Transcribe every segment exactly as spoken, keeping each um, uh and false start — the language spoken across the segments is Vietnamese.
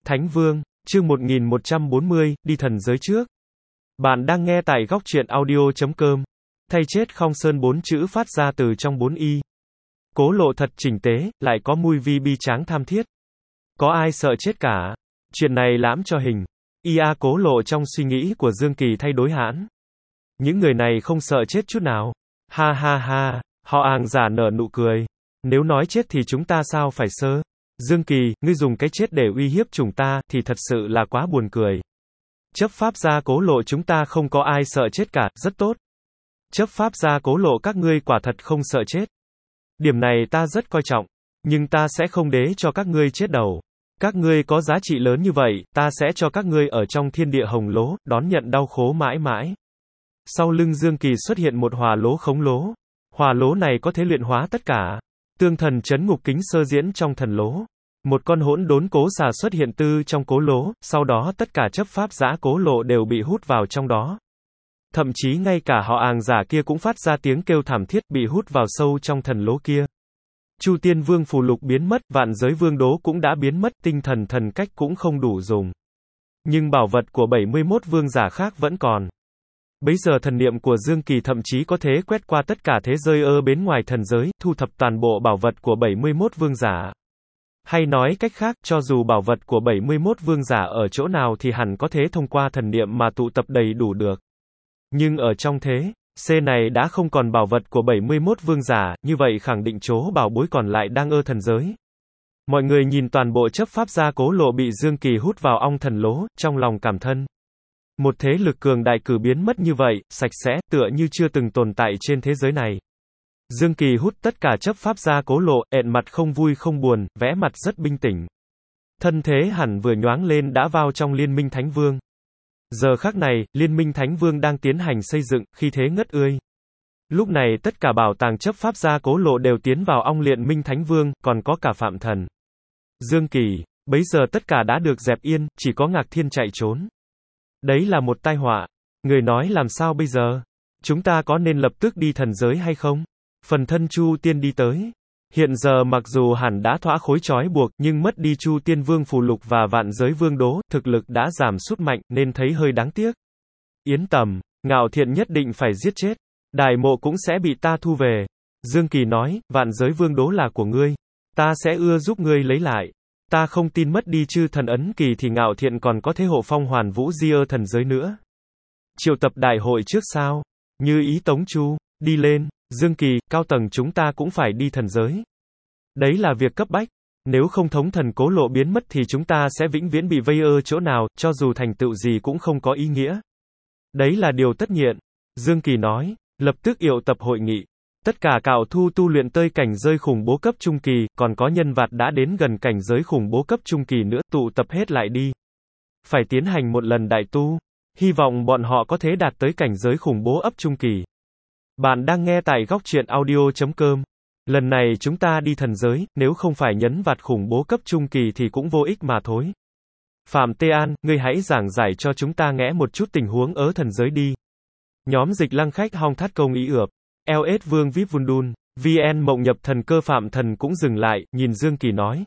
Thánh Vương, chương một nghìn một trăm bốn mươi, đi thần giới trước. Bạn đang nghe tại góc truyện audio chấm com. Thay chết không sơn bốn chữ phát ra từ trong bốn y. Cố Lộ thật chỉnh tế, lại có mùi vi bi tráng tham thiết. Có ai sợ chết cả? Chuyện này lãm cho hình. Ia Cố Lộ trong suy nghĩ của Dương Kỳ thay đổi hẳn. Những người này không sợ chết chút nào. Ha ha ha, họ àng giả nở nụ cười. Nếu nói chết thì chúng ta sao phải sơ? Dương Kỳ, ngươi dùng cái chết để uy hiếp chúng ta, thì thật sự là quá buồn cười. Chấp pháp gia Cố Lộ chúng ta không có ai sợ chết cả, rất tốt. Chấp pháp gia Cố Lộ các ngươi quả thật không sợ chết. Điểm này ta rất coi trọng. Nhưng ta sẽ không để cho các ngươi chết đầu. Các ngươi có giá trị lớn như vậy, ta sẽ cho các ngươi ở trong thiên địa hồng lố, đón nhận đau khổ mãi mãi. Sau lưng Dương Kỳ xuất hiện một hỏa lố khống lố. Hỏa lố này có thể luyện hóa tất cả. Tương thần chấn ngục kính sơ diễn trong thần lố. Một con hỗn đốn cố xà xuất hiện tư trong cố lố, sau đó tất cả chấp pháp giả Cố Lộ đều bị hút vào trong đó. Thậm chí ngay cả họ àng giả kia cũng phát ra tiếng kêu thảm thiết, bị hút vào sâu trong thần lố kia. Chu Tiên Vương phù lục biến mất, vạn giới vương đố cũng đã biến mất, tinh thần thần cách cũng không đủ dùng. Nhưng bảo vật của bảy mươi mốt vương giả khác vẫn còn. Bấy giờ thần niệm của Dương Kỳ thậm chí có thể quét qua tất cả thế giới ở bên ngoài thần giới, thu thập toàn bộ bảo vật của bảy mươi mốt vương giả. Hay nói cách khác, cho dù bảo vật của bảy mươi mốt vương giả ở chỗ nào thì hẳn có thể thông qua thần niệm mà tụ tập đầy đủ được. Nhưng ở trong thế, C này đã không còn bảo vật của bảy mươi mốt vương giả, như vậy khẳng định chỗ bảo bối còn lại đang ở thần giới. Mọi người nhìn toàn bộ chấp pháp gia Cố Lộ bị Dương Kỳ hút vào ong thần lố, trong lòng cảm thân. Một thế lực cường đại cử biến mất như vậy, sạch sẽ, tựa như chưa từng tồn tại trên thế giới này. Dương Kỳ hút tất cả chấp pháp gia Cố Lộ, ẹn mặt không vui không buồn, vẽ mặt rất bình tĩnh. Thân thế hẳn vừa nhoáng lên đã vào trong Liên minh Thánh Vương. Giờ khắc này, Liên minh Thánh Vương đang tiến hành xây dựng, khi thế ngất ươi. Lúc này tất cả bảo tàng chấp pháp gia Cố Lộ đều tiến vào ong Liên minh Thánh Vương, còn có cả Phạm Thần. Dương Kỳ, bấy giờ tất cả đã được dẹp yên, chỉ có Ngạc Thiên chạy trốn. Đấy là một tai họa. Người nói làm sao bây giờ? Chúng ta có nên lập tức đi thần giới hay không? Phần thân Chu Tiên đi tới. Hiện giờ mặc dù hẳn đã thỏa khối trói buộc, nhưng mất đi Chu Tiên Vương phù lục và vạn giới vương đố, thực lực đã giảm sút mạnh, nên thấy hơi đáng tiếc. Yến Tầm, Ngạo Thiện nhất định phải giết chết. Đài mộ cũng sẽ bị ta thu về. Dương Kỳ nói, vạn giới vương đố là của ngươi. Ta sẽ ưa giúp ngươi lấy lại. Ta không tin mất đi chư thần ấn kỳ thì Ngạo Thiện còn có thế hộ phong hoàn vũ di ơ thần giới nữa. Triệu tập đại hội trước sao? Như ý Tống Chu, đi lên. Dương Kỳ, cao tầng chúng ta cũng phải đi thần giới. Đấy là việc cấp bách. Nếu không thống thần Cố Lộ biến mất thì chúng ta sẽ vĩnh viễn bị vây ở chỗ nào, cho dù thành tựu gì cũng không có ý nghĩa. Đấy là điều tất nhiên. Dương Kỳ nói, lập tức triệu tập hội nghị. Tất cả cạo thu tu luyện tới cảnh giới khủng bố cấp trung kỳ, còn có nhân vật đã đến gần cảnh giới khủng bố cấp trung kỳ nữa, tụ tập hết lại đi. Phải tiến hành một lần đại tu. Hy vọng bọn họ có thể đạt tới cảnh giới khủng bố ấp trung kỳ. Bạn đang nghe tại góc truyện audio chấm com. Lần này chúng ta đi thần giới, nếu không phải nhấn vặt khủng bố cấp trung kỳ thì cũng vô ích mà thôi. Phạm Tê An, ngươi hãy giảng giải cho chúng ta nghe một chút tình huống ở thần giới đi. Nhóm dịch lăng khách hong thắt công ý ượp. lờ ét Vương vê i pê Vundun, vê en mộng nhập thần cơ Phạm Thần cũng dừng lại, nhìn Dương Kỳ nói.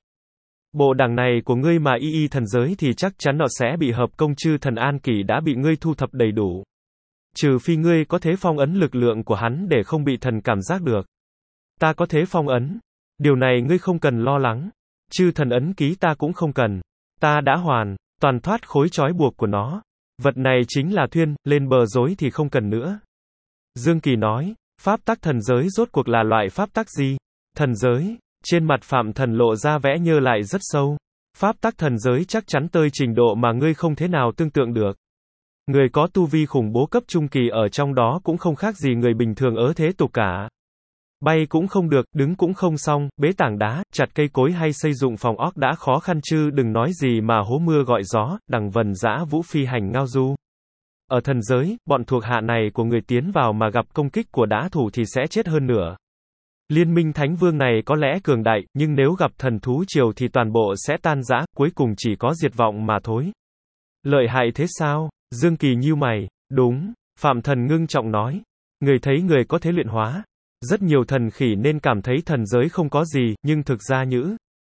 Bộ đảng này của ngươi mà y y thần giới thì chắc chắn nó sẽ bị hợp công chư thần An Kỳ đã bị ngươi thu thập đầy đủ. Trừ phi ngươi có thể phong ấn lực lượng của hắn để không bị thần cảm giác được. Ta có thể phong ấn. Điều này ngươi không cần lo lắng. Chư thần ấn ký ta cũng không cần. Ta đã hoàn toàn thoát khối trói buộc của nó. Vật này chính là thuyên, lên bờ dối thì không cần nữa. Dương Kỳ nói, pháp tắc thần giới rốt cuộc là loại pháp tắc gì? Thần giới, trên mặt Phạm Thần lộ ra vẽ nhơ lại rất sâu. Pháp tắc thần giới chắc chắn tới trình độ mà ngươi không thể nào tương tượng được. Người có tu vi khủng bố cấp trung kỳ ở trong đó cũng không khác gì người bình thường ở thế tục cả. Bay cũng không được, đứng cũng không xong, bế tảng đá, chặt cây cối hay xây dựng phòng ốc đã khó khăn chứ đừng nói gì mà hố mưa gọi gió, đằng vần dã vũ phi hành ngao du. Ở thần giới, bọn thuộc hạ này của người tiến vào mà gặp công kích của đã thủ thì sẽ chết hơn nữa. Liên minh Thánh Vương này có lẽ cường đại, nhưng nếu gặp thần thú triều thì toàn bộ sẽ tan rã, cuối cùng chỉ có diệt vong mà thôi. Lợi hại thế sao? Dương Kỳ nhíu mày. Đúng, Phạm Thần ngưng trọng nói. Người thấy người có thể luyện hóa. Rất nhiều thần khỉ nên cảm thấy thần giới không có gì, nhưng thực ra nhữ.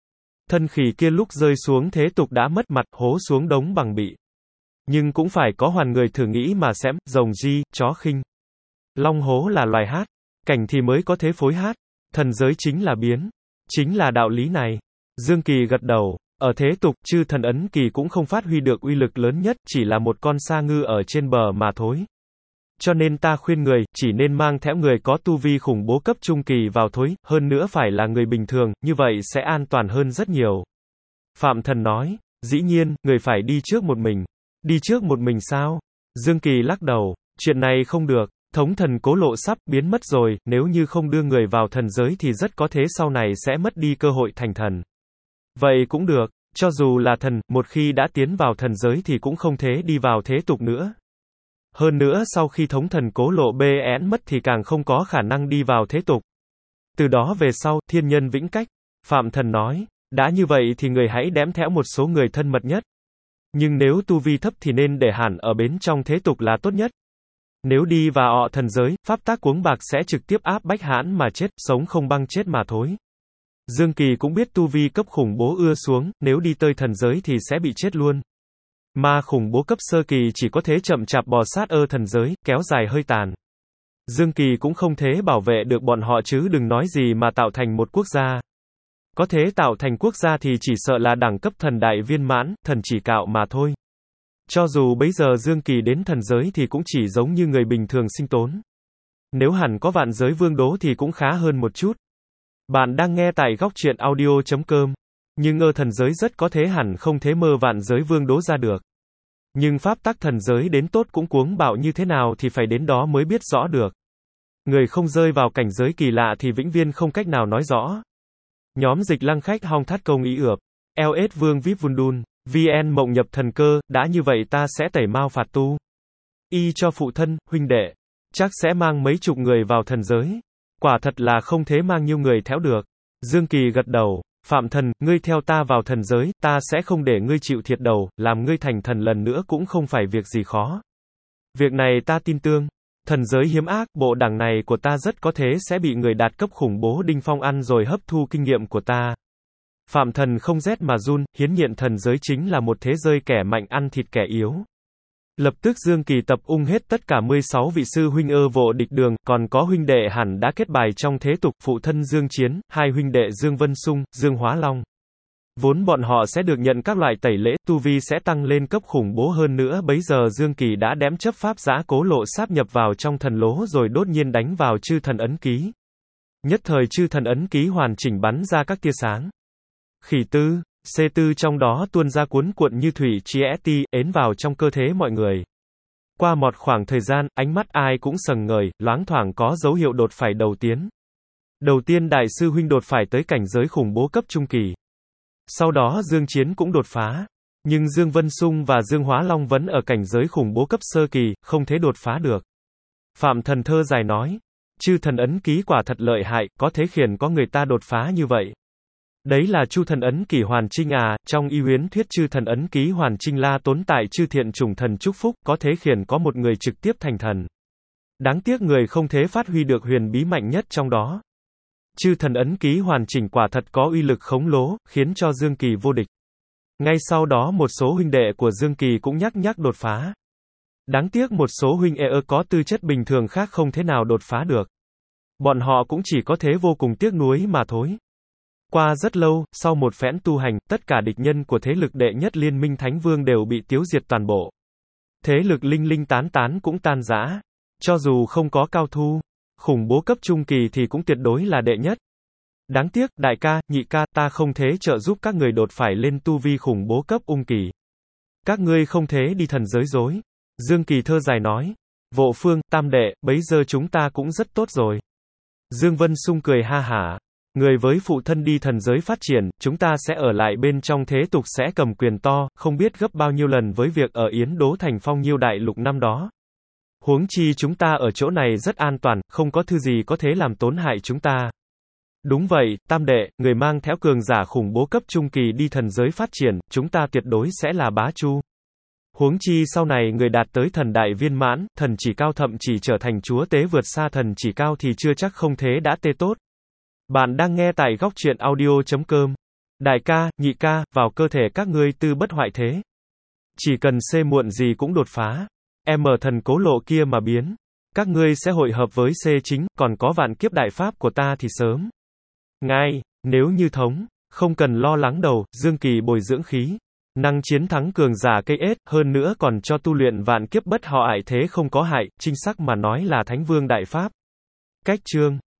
Thân khỉ kia lúc rơi xuống thế tục đã mất mặt, hố xuống đống bằng bị. Nhưng cũng phải có hoàn người thử nghĩ mà xem, rồng di, chó khinh. Long hố là loài hát, cảnh thì mới có thế phối hát. Thần giới chính là biến. Chính là đạo lý này. Dương Kỳ gật đầu. Ở thế tục, chư thần ấn kỳ cũng không phát huy được uy lực lớn nhất, chỉ là một con sa ngư ở trên bờ mà thôi. Cho nên ta khuyên người, chỉ nên mang theo người có tu vi khủng bố cấp trung kỳ vào thôi, hơn nữa phải là người bình thường, như vậy sẽ an toàn hơn rất nhiều. Phạm Thần nói, dĩ nhiên, người phải đi trước một mình. Đi trước một mình sao? Dương Kỳ lắc đầu, chuyện này không được, thống thần Cố Lộ sắp biến mất rồi, nếu như không đưa người vào thần giới thì rất có thể sau này sẽ mất đi cơ hội thành thần. Vậy cũng được, cho dù là thần, một khi đã tiến vào thần giới thì cũng không thể đi vào thế tục nữa. Hơn nữa sau khi thống thần Cố Lộ bê én mất thì càng không có khả năng đi vào thế tục. Từ đó về sau, thiên nhân vĩnh cách. Phạm Thần nói, đã như vậy thì người hãy đếm theo một số người thân mật nhất. Nhưng nếu tu vi thấp thì nên để hẳn ở bên trong thế tục là tốt nhất. Nếu đi vào ọ thần giới, pháp tác cuống bạc sẽ trực tiếp áp bách hãn mà chết, sống không băng chết mà thôi. Dương Kỳ cũng biết tu vi cấp khủng bố ưa xuống, nếu đi tới thần giới thì sẽ bị chết luôn. Ma khủng bố cấp sơ kỳ chỉ có thể chậm chạp bò sát ơ thần giới, kéo dài hơi tàn. Dương Kỳ cũng không thể bảo vệ được bọn họ chứ đừng nói gì mà tạo thành một quốc gia. Có thể tạo thành quốc gia thì chỉ sợ là đẳng cấp thần đại viên mãn, thần chỉ cạo mà thôi. Cho dù bây giờ Dương Kỳ đến thần giới thì cũng chỉ giống như người bình thường sinh tốn. Nếu hẳn có vạn giới vương đố thì cũng khá hơn một chút. Bạn đang nghe tại góc truyện audio chấm com. Nhưng ở thần giới rất có thể hẳn không thể mơ vạn giới vương đố ra được. Nhưng pháp tắc thần giới đến tốt cũng cuống bạo như thế nào thì phải đến đó mới biết rõ được. Người không rơi vào cảnh giới kỳ lạ thì vĩnh viễn không cách nào nói rõ. Nhóm dịch lăng khách hong thắt công ý ượp. lờ ét vương vip vundun. vê en mộng nhập thần cơ, đã như vậy ta sẽ tẩy mao phạt tu. Y cho phụ thân, huynh đệ. Chắc sẽ mang mấy chục người vào thần giới. Quả thật là không thế mang nhiêu người theo được. Dương Kỳ gật đầu. Phạm Thần, ngươi theo ta vào thần giới, ta sẽ không để ngươi chịu thiệt đầu, làm ngươi thành thần lần nữa cũng không phải việc gì khó. Việc này ta tin tưởng. Thần giới hiếm ác, bộ đảng này của ta rất có thể sẽ bị người đạt cấp khủng bố Đinh Phong ăn rồi hấp thu kinh nghiệm của ta. Phạm Thần không rét mà run, hiến nhiên thần giới chính là một thế giới kẻ mạnh ăn thịt kẻ yếu. Lập tức Dương Kỳ tập ung hết tất cả mười sáu vị sư huynh ơ vô địch đường, còn có huynh đệ hẳn đã kết bài trong thế tục, phụ thân Dương Chiến, hai huynh đệ Dương Vân Sung, Dương Hóa Long. Vốn bọn họ sẽ được nhận các loại tẩy lễ, tu vi sẽ tăng lên cấp khủng bố hơn nữa, bấy giờ Dương Kỳ đã đém chấp pháp giã Cố Lộ sáp nhập vào trong thần lố rồi đột nhiên đánh vào chư thần ấn ký. Nhất thời chư thần ấn ký hoàn chỉnh bắn ra các tia sáng. Khỉ tư, xê tư trong đó tuôn ra cuốn cuộn như thủy chi ét ến vào trong cơ thể mọi người. Qua một khoảng thời gian, ánh mắt ai cũng sần ngời, loáng thoảng có dấu hiệu đột phải đầu tiến. Đầu tiên đại sư huynh đột phải tới cảnh giới khủng bố cấp trung kỳ. Sau đó Dương Chiến cũng đột phá. Nhưng Dương Vân Sung và Dương Hóa Long vẫn ở cảnh giới khủng bố cấp sơ kỳ, không thể đột phá được. Phạm Thần thơ dài nói, chư thần ấn ký quả thật lợi hại, có thể khiến có người ta đột phá như vậy. Đấy là chu thần ấn kỷ hoàn trinh à, trong y huyến thuyết chư thần ấn ký hoàn trinh la tốn tại chư thiện chủng thần chúc phúc, có thể khiến có một người trực tiếp thành thần. Đáng tiếc người không thể phát huy được huyền bí mạnh nhất trong đó. Chư thần ấn ký hoàn chỉnh quả thật có uy lực khổng lồ, khiến cho Dương Kỳ vô địch. Ngay sau đó một số huynh đệ của Dương Kỳ cũng nhắc nhắc đột phá. Đáng tiếc một số huynh đệ có tư chất bình thường khác không thể nào đột phá được. Bọn họ cũng chỉ có thế vô cùng tiếc nuối mà thôi. Qua rất lâu, sau một phen tu hành, tất cả địch nhân của thế lực đệ nhất liên minh Thánh Vương đều bị tiêu diệt toàn bộ. Thế lực linh linh tán tán cũng tan rã. Cho dù không có cao thu, khủng bố cấp trung kỳ thì cũng tuyệt đối là đệ nhất. Đáng tiếc, đại ca, nhị ca, ta không thể trợ giúp các người đột phải lên tu vi khủng bố cấp ung kỳ. Các ngươi không thể đi thần giới dối. Dương Kỳ thơ dài nói. Vô Phương, tam đệ, bấy giờ chúng ta cũng rất tốt rồi. Dương Vân Sung cười ha hả. Người với phụ thân đi thần giới phát triển, chúng ta sẽ ở lại bên trong thế tục sẽ cầm quyền to, không biết gấp bao nhiêu lần với việc ở Yến Đố Thành Phong Nhiêu đại lục năm đó. Huống chi chúng ta ở chỗ này rất an toàn, không có thứ gì có thể làm tổn hại chúng ta. Đúng vậy, tam đệ, người mang theo cường giả khủng bố cấp trung kỳ đi thần giới phát triển, chúng ta tuyệt đối sẽ là bá chu. Huống chi sau này người đạt tới thần đại viên mãn, thần chỉ cao thậm chỉ trở thành chúa tế vượt xa thần chỉ cao thì chưa chắc không thế đã tê tốt. Bạn đang nghe tại góc truyện audio chấm com. Đại ca, nhị ca, vào cơ thể các ngươi tư bất hoại thế. Chỉ cần C muộn gì cũng đột phá. M thần cố lộ kia mà biến. Các ngươi sẽ hội hợp với C chính, còn có vạn kiếp đại pháp của ta thì sớm. Ngay, nếu như thống, không cần lo lắng đầu, Dương Kỳ bồi dưỡng khí. Năng chiến thắng cường giả cây ết, hơn nữa còn cho tu luyện vạn kiếp bất họ ại thế không có hại, chính xác mà nói là Thánh Vương Đại Pháp. Cách chương